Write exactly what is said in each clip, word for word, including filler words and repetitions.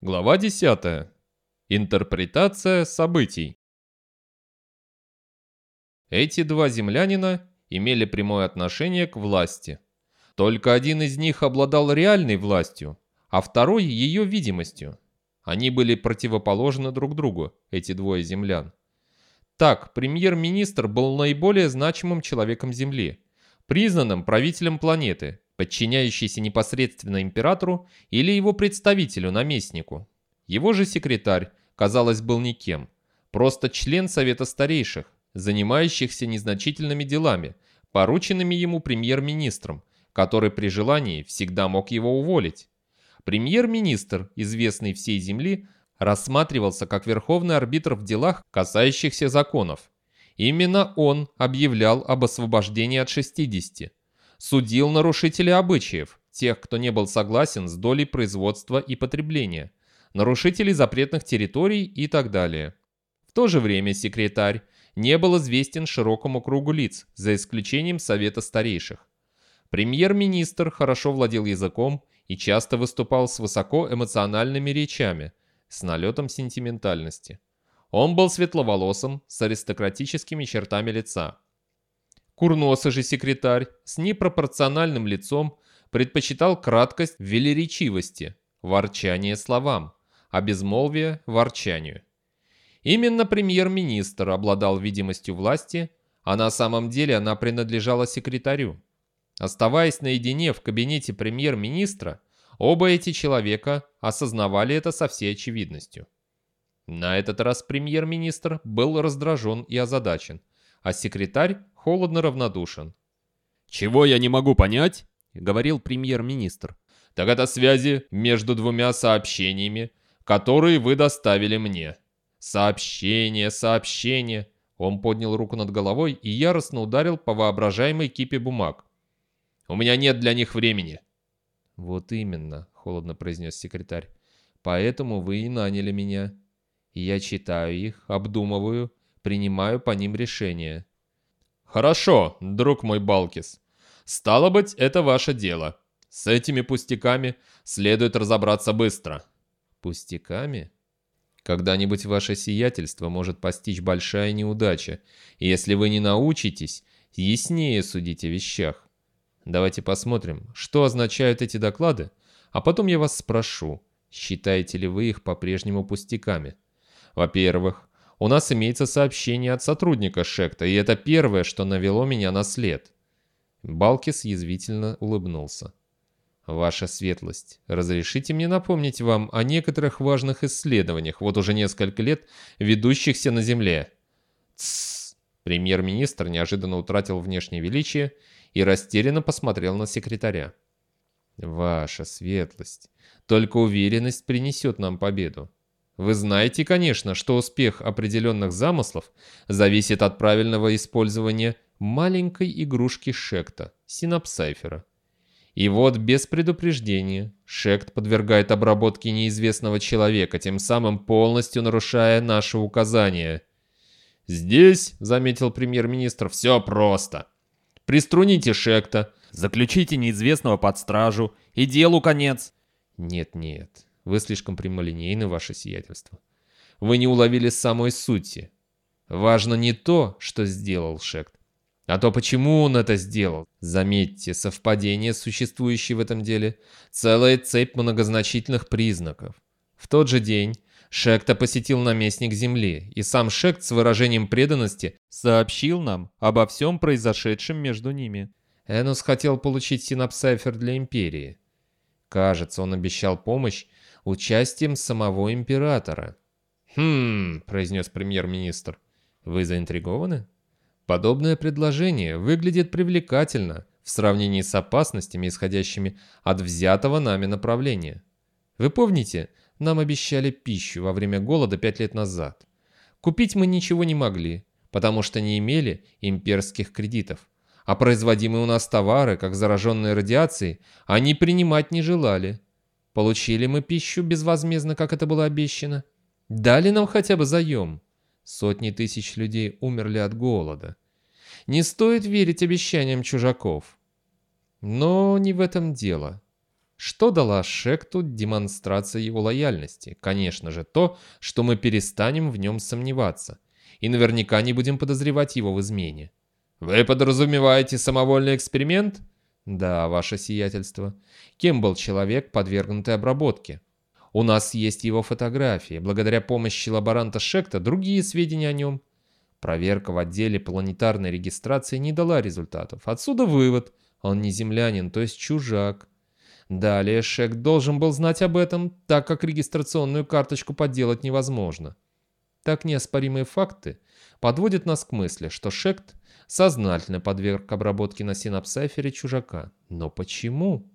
Глава десятая. Интерпретация событий. Эти два землянина имели прямое отношение к власти. Только один из них обладал реальной властью, а второй ее видимостью. Они были противоположны друг другу, эти двое землян. Так, премьер-министр был наиболее значимым человеком Земли, признанным правителем планеты, подчиняющийся непосредственно императору или его представителю-наместнику. Его же секретарь, казалось, был никем, просто член Совета Старейших, занимающихся незначительными делами, порученными ему премьер-министром, который при желании всегда мог его уволить. Премьер-министр, известный всей Земли, рассматривался как верховный арбитр в делах, касающихся законов. Именно он объявлял об освобождении от шестидесяти, судил нарушителей обычаев, тех, кто не был согласен с долей производства и потребления, нарушителей запретных территорий и так далее. В то же время секретарь не был известен широкому кругу лиц, за исключением Совета Старейших. Премьер-министр хорошо владел языком и часто выступал с высокоэмоциональными речами, с налетом сентиментальности. Он был светловолосым, с аристократическими чертами лица. Курносый же секретарь с непропорциональным лицом предпочитал краткость в велеречивости, ворчание словам, а безмолвие – ворчанию. Именно премьер-министр обладал видимостью власти, а на самом деле она принадлежала секретарю. Оставаясь наедине в кабинете премьер-министра, оба эти человека осознавали это со всей очевидностью. На этот раз премьер-министр был раздражен и озадачен, а секретарь холодно равнодушен. «Чего я не могу понять?» — говорил премьер-министр. «Так это связи между двумя сообщениями, которые вы доставили мне. Сообщение, сообщение!» Он поднял руку над головой и яростно ударил по воображаемой кипе бумаг. «У меня нет для них времени». «Вот именно», — холодно произнес секретарь. «Поэтому вы и наняли меня. И я читаю их, обдумываю, принимаю по ним решения». «Хорошо, друг мой Балкис. Стало быть, это ваше дело. С этими пустяками следует разобраться быстро». «Пустяками? Когда-нибудь ваше сиятельство может постичь большая неудача, и если вы не научитесь, яснее судить о вещах. Давайте посмотрим, что означают эти доклады, а потом я вас спрошу, считаете ли вы их по-прежнему пустяками. Во-первых, у нас имеется сообщение от сотрудника Шекта, и это первое, что навело меня на след». Балкис язвительно улыбнулся. «Ваша светлость, разрешите мне напомнить вам о некоторых важных исследованиях, вот уже несколько лет ведущихся на Земле». «Тссс!» Премьер-министр неожиданно утратил внешнее величие и растерянно посмотрел на секретаря. «Ваша светлость, только уверенность принесет нам победу. Вы знаете, конечно, что успех определенных замыслов зависит от правильного использования маленькой игрушки Шекта, синапсайфера. И вот без предупреждения Шект подвергает обработке неизвестного человека, тем самым полностью нарушая наши указания». «Здесь, — заметил премьер-министр, — все просто. Приструните Шекта, заключите неизвестного под стражу, и делу конец». «Нет-нет, вы слишком прямолинейны, ваше сиятельство. Вы не уловили самой сути. Важно не то, что сделал Шект, а то, почему он это сделал. Заметьте, совпадение, существующее в этом деле, целая цепь многозначительных признаков. В тот же день Шекта посетил наместник Земли, и сам Шект с выражением преданности сообщил нам обо всем произошедшем между ними. Энос хотел получить синапсайфер для Империи. Кажется, он обещал помощь участием самого Императора». «Хм», — произнес премьер-министр. «Вы заинтригованы? Подобное предложение выглядит привлекательно в сравнении с опасностями, исходящими от взятого нами направления. Вы помните, нам обещали пищу во время голода пять лет назад. Купить мы ничего не могли, потому что не имели имперских кредитов, а производимые у нас товары, как зараженные радиацией, они принимать не желали. Получили мы пищу безвозмездно, как это было обещано? Дали нам хотя бы заем? Сотни тысяч людей умерли от голода. Не стоит верить обещаниям чужаков. Но не в этом дело. Что дала Шекту демонстрация его лояльности? Конечно же, то, что мы перестанем в нем сомневаться. И наверняка не будем подозревать его в измене. Вы подразумеваете самовольный эксперимент? Да, ваше сиятельство. Кем был человек, подвергнутый обработке? У нас есть его фотографии. Благодаря помощи лаборанта Шекта другие сведения о нем. Проверка в отделе планетарной регистрации не дала результатов. Отсюда вывод. Он не землянин, то есть чужак. Далее Шект должен был знать об этом, так как регистрационную карточку подделать невозможно. Так неоспоримые факты подводят нас к мысли, что Шект сознательно подверг обработке на синапсайфере чужака. Но почему?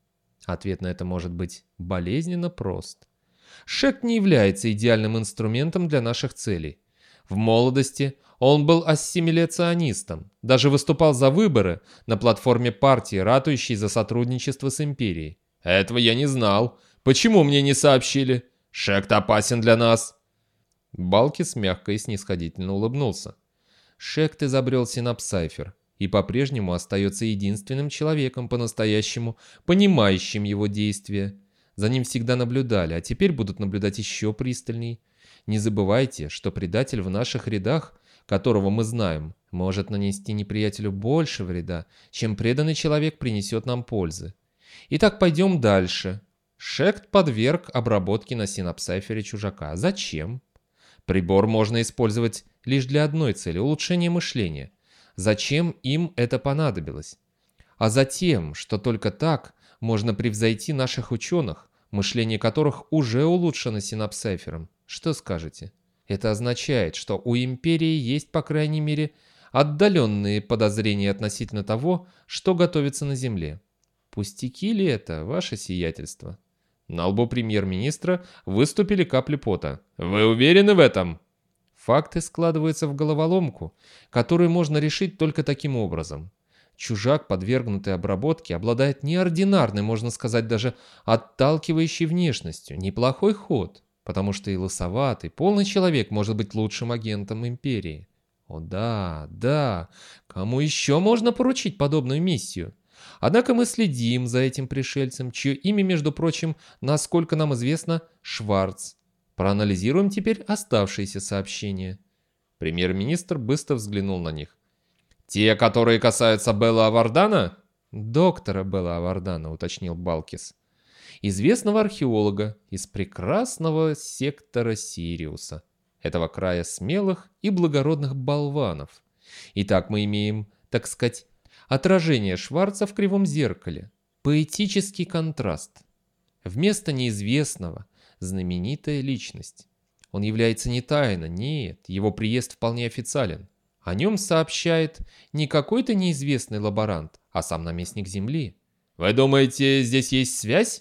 Ответ на это может быть болезненно прост. Шект не является идеальным инструментом для наших целей. В молодости он был ассимиляционистом, даже выступал за выборы на платформе партии, ратующей за сотрудничество с империей. Этого я не знал. Почему мне не сообщили? Шект опасен для нас. Балкис мягко и снисходительно улыбнулся. Шект изобрел синапсайфер и по-прежнему остается единственным человеком по-настоящему понимающим его действия. За ним всегда наблюдали, а теперь будут наблюдать еще пристальней. Не забывайте, что предатель в наших рядах, которого мы знаем, может нанести неприятелю больше вреда, чем преданный человек принесет нам пользы. Итак, пойдем дальше. Шект подверг обработке на синапсайфере чужака. Зачем? Прибор можно использовать лишь для одной цели – улучшения мышления. Зачем им это понадобилось? А затем, что только так можно превзойти наших ученых, мышление которых уже улучшено синапсайфером. Что скажете? Это означает, что у империи есть, по крайней мере, отдаленные подозрения относительно того, что готовится на Земле. Пустяки ли это, ваше сиятельство? На лбу премьер-министра выступили капли пота. Вы уверены в этом? Факты складываются в головоломку, которую можно решить только таким образом. Чужак, подвергнутый обработке, обладает неординарной, можно сказать, даже отталкивающей внешностью. Неплохой ход, потому что и лысоватый, полный человек может быть лучшим агентом империи. О да, да, кому еще можно поручить подобную миссию? Однако мы следим за этим пришельцем, чье имя, между прочим, насколько нам известно, Шварц. Проанализируем теперь оставшиеся сообщения. Премьер-министр быстро взглянул на них. «Те, которые касаются Белла Авардана?» «Доктора Белла Авардана», — уточнил Балкис. «Известного археолога из прекрасного сектора Сириуса, этого края смелых и благородных болванов. Итак, мы имеем, так сказать, отражение Шварца в кривом зеркале. Поэтический контраст. Вместо неизвестного — знаменитая личность. Он является не тайно, нет, его приезд вполне официален. О нем сообщает не какой-то неизвестный лаборант, а сам наместник Земли. Вы думаете, здесь есть связь?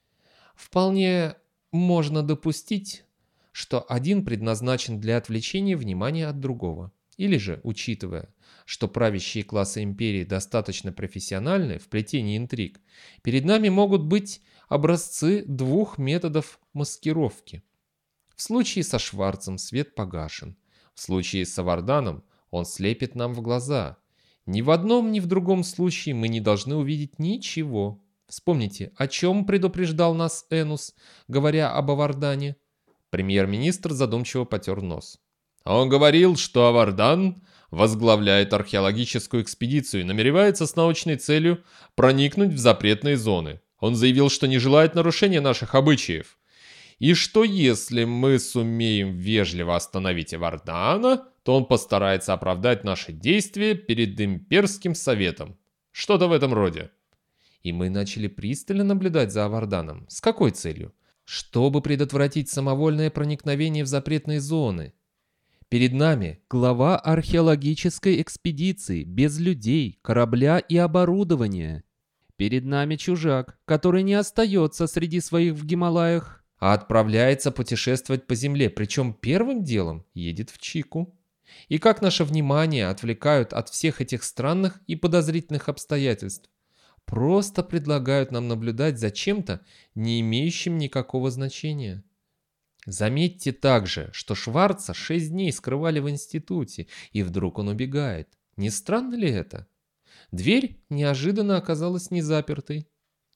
Вполне можно допустить, что один предназначен для отвлечения внимания от другого. Или же, учитывая, что правящие классы империи достаточно профессиональны в плетении интриг, перед нами могут быть образцы двух методов маскировки. В случае со Шварцем свет погашен. В случае с Аварданом он слепит нам в глаза. Ни в одном, ни в другом случае мы не должны увидеть ничего. Вспомните, о чем предупреждал нас Энус, говоря об Авардане? Премьер-министр задумчиво потер нос. Он говорил, что Авардан возглавляет археологическую экспедицию и намеревается с научной целью проникнуть в запретные зоны. Он заявил, что не желает нарушения наших обычаев. И что если мы сумеем вежливо остановить Авардана, то он постарается оправдать наши действия перед имперским советом. Что-то в этом роде. И мы начали пристально наблюдать за Аварданом. С какой целью? Чтобы предотвратить самовольное проникновение в запретные зоны. Перед нами глава археологической экспедиции, без людей, корабля и оборудования. Перед нами чужак, который не остается среди своих в Гималаях, а отправляется путешествовать по земле, причем первым делом едет в Чику. И как наше внимание отвлекают от всех этих странных и подозрительных обстоятельств. Просто предлагают нам наблюдать за чем-то, не имеющим никакого значения. Заметьте также, что Шварца шесть дней скрывали в институте, и вдруг он убегает. Не странно ли это? Дверь неожиданно оказалась не запертой.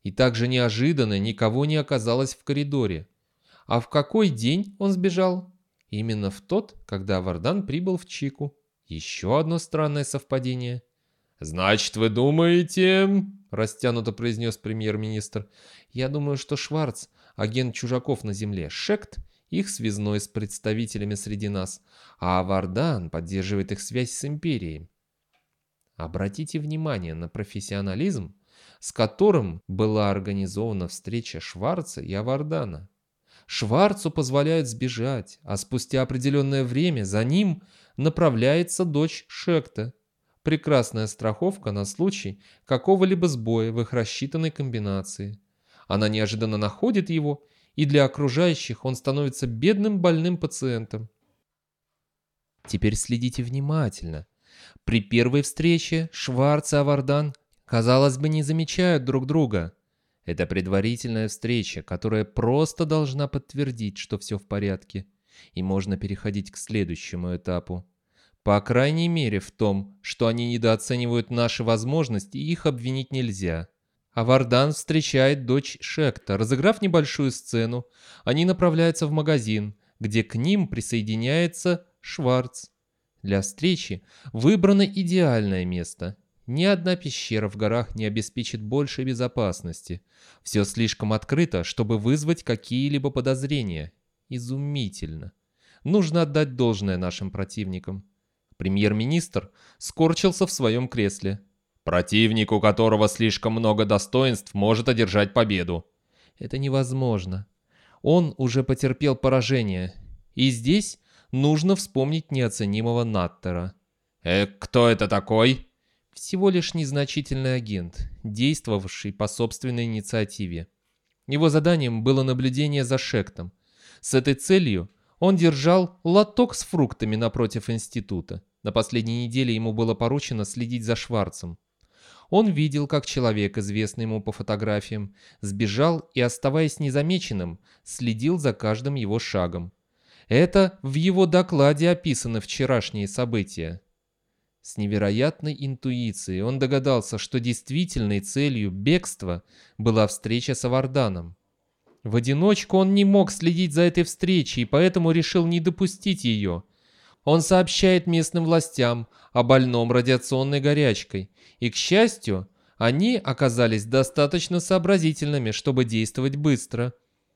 И также неожиданно никого не оказалось в коридоре. А в какой день он сбежал? Именно в тот, когда Вардан прибыл в Чику. Еще одно странное совпадение. «Значит, вы думаете...» — растянуто произнес премьер-министр. «Я думаю, что Шварц, агент чужаков на земле, Шект, их связной с представителями среди нас, а Вардан поддерживает их связь с Империей. Обратите внимание на профессионализм, с которым была организована встреча Шварца и Авардана. Шварцу позволяют сбежать, а спустя определенное время за ним направляется дочь Шекта. Прекрасная страховка на случай какого-либо сбоя в их рассчитанной комбинации. Она неожиданно находит его, и для окружающих он становится бедным больным пациентом. Теперь следите внимательно. При первой встрече Шварц и Авардан, казалось бы, не замечают друг друга. Это предварительная встреча, которая просто должна подтвердить, что все в порядке, и можно переходить к следующему этапу. По крайней мере в том, что они недооценивают наши возможности, их обвинить нельзя. Авардан встречает дочь Шекта. Разыграв небольшую сцену, они направляются в магазин, где к ним присоединяется Шварц. Для встречи выбрано идеальное место. Ни одна пещера в горах не обеспечит большей безопасности. Все слишком открыто, чтобы вызвать какие-либо подозрения. Изумительно. Нужно отдать должное нашим противникам. Премьер-министр скорчился в своем кресле. «Противник, у которого слишком много достоинств, может одержать победу». «Это невозможно. Он уже потерпел поражение. И здесь нужно вспомнить неоценимого Наттера». «Э, кто это такой?» «Всего лишь незначительный агент, действовавший по собственной инициативе. Его заданием было наблюдение за Шектом. С этой целью он держал лоток с фруктами напротив института. На последней неделе ему было поручено следить за Шварцем. Он видел, как человек, известный ему по фотографиям, сбежал и, оставаясь незамеченным, следил за каждым его шагом. Это в его докладе описаны вчерашние события. С невероятной интуицией он догадался, что действительной целью бегства была встреча с Аварданом. В одиночку он не мог следить за этой встречей и поэтому решил не допустить ее. Он сообщает местным властям о больном радиационной горячкой, и, к счастью, они оказались достаточно сообразительными, чтобы действовать быстро.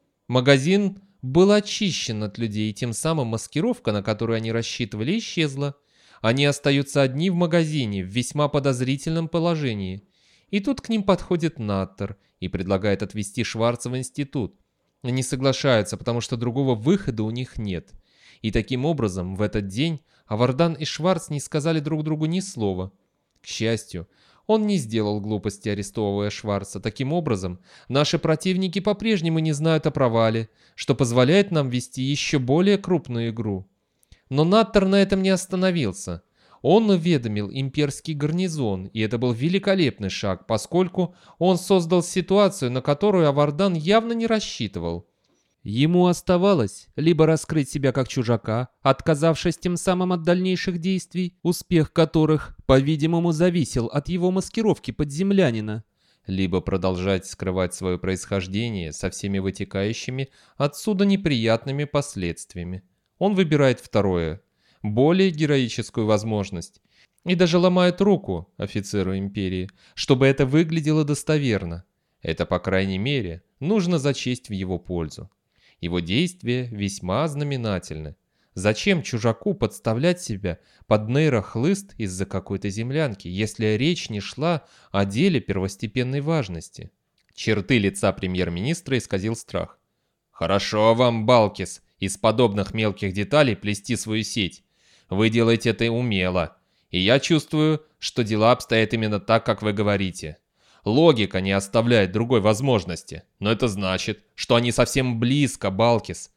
Магазин был очищен от людей, тем самым маскировка, на которую они рассчитывали, исчезла. Они остаются одни в магазине, в весьма подозрительном положении. И тут к ним подходит Наттер и предлагает отвезти Шварца в институт. Они соглашаются, потому что другого выхода у них нет. И таким образом, в этот день Авардан и Шварц не сказали друг другу ни слова. К счастью, он не сделал глупости, арестовывая Шварца. Таким образом, наши противники по-прежнему не знают о провале, что позволяет нам вести еще более крупную игру. Но Наттер на этом не остановился. Он уведомил имперский гарнизон, и это был великолепный шаг, поскольку он создал ситуацию, на которую Авардан явно не рассчитывал. Ему оставалось либо раскрыть себя как чужака, отказавшись тем самым от дальнейших действий, успех которых, по-видимому, зависел от его маскировки под землянина, либо продолжать скрывать свое происхождение со всеми вытекающими отсюда неприятными последствиями. Он выбирает второе, более героическую возможность, и даже ломает руку офицеру империи, чтобы это выглядело достоверно. Это, по крайней мере, нужно зачесть в его пользу. Его действия весьма знаменательны. Зачем чужаку подставлять себя под нейрохлыст из-за какой-то землянки, если речь не шла о деле первостепенной важности? Черты лица премьер-министра исказил страх. «Хорошо вам, Балкис, из подобных мелких деталей плести свою сеть. Вы делаете это умело, и я чувствую, что дела обстоят именно так, как вы говорите. Логика не оставляет другой возможности, но это значит, что они совсем близко, Балкис.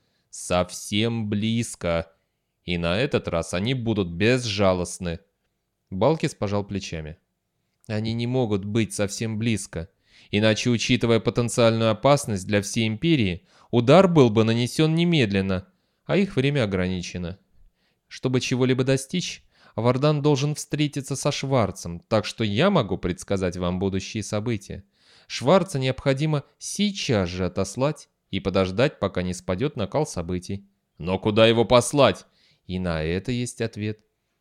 Совсем близко. И на этот раз они будут безжалостны». Балкис пожал плечами. «Они не могут быть совсем близко. Иначе, учитывая потенциальную опасность для всей империи, удар был бы нанесен немедленно, а их время ограничено. Чтобы чего-либо достичь, Авардан должен встретиться со Шварцем, так что я могу предсказать вам будущие события. Шварца необходимо сейчас же отослать и подождать, пока не спадет накал событий. Но куда его послать? И на это есть ответ.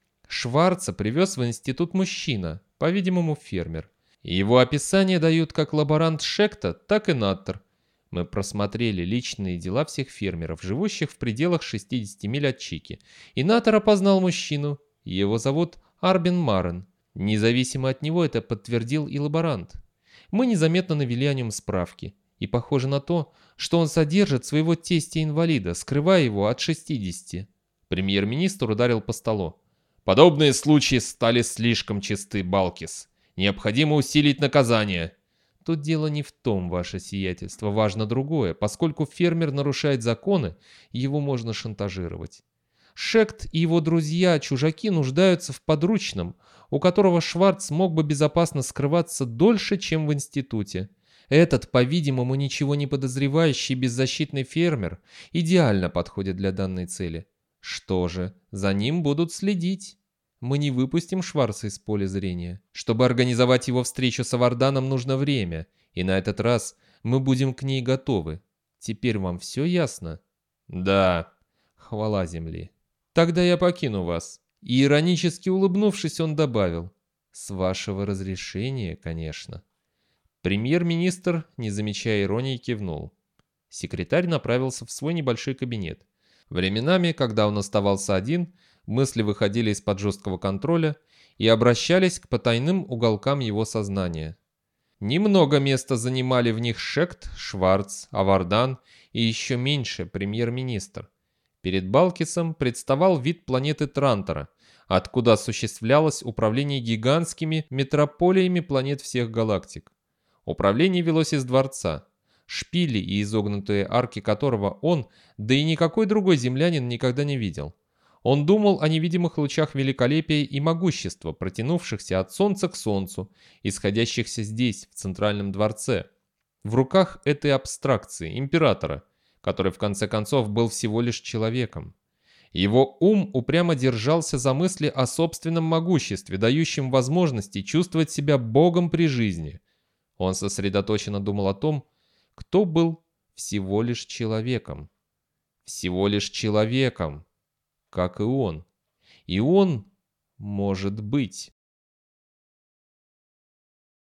Шварца привез в институт мужчина, по-видимому, фермер. Его описание дают как лаборант Шекта, так и Наттер. Мы просмотрели личные дела всех фермеров, живущих в пределах шестидесяти миль от Чики. И Наттер опознал мужчину. Его зовут Арбин Марен. Независимо от него это подтвердил и лаборант. Мы незаметно навели о нем справки. И похоже на то, что он содержит своего тестя-инвалида, скрывая его от шестидесяти. Премьер-министр ударил по столу. Подобные случаи стали слишком чисты, Балкис. Необходимо усилить наказание. Тут дело не в том, ваше сиятельство, важно другое. Поскольку фермер нарушает законы, его можно шантажировать. Шект и его друзья-чужаки нуждаются в подручном, у которого Шварц мог бы безопасно скрываться дольше, чем в институте. Этот, по-видимому, ничего не подозревающий беззащитный фермер идеально подходит для данной цели. Что же, за ним будут следить. Мы не выпустим Шварца из поля зрения. Чтобы организовать его встречу с Аварданом, нужно время, и на этот раз мы будем к ней готовы. Теперь вам все ясно? Да. Хвала земле. Тогда я покину вас. И иронически улыбнувшись, он добавил. С вашего разрешения, конечно. Премьер-министр, не замечая иронии, кивнул. Секретарь направился в свой небольшой кабинет. Временами, когда он оставался один, мысли выходили из-под жесткого контроля и обращались к потайным уголкам его сознания. Немного места занимали в них Шект, Шварц, Авардан и еще меньше премьер-министр. Перед Балкисом представал вид планеты Трантора, откуда осуществлялось управление гигантскими метрополиями планет всех галактик. Управление велось из дворца, шпили и изогнутые арки которого он, да и никакой другой землянин никогда не видел. Он думал о невидимых лучах великолепия и могущества, протянувшихся от солнца к солнцу, исходящихся здесь, в центральном дворце. В руках этой абстракции, императора, который в конце концов был всего лишь человеком. Его ум упрямо держался за мысли о собственном могуществе, дающем возможности чувствовать себя богом при жизни. Он сосредоточенно думал о том, кто был всего лишь человеком. Всего лишь человеком, как и он. И он может быть.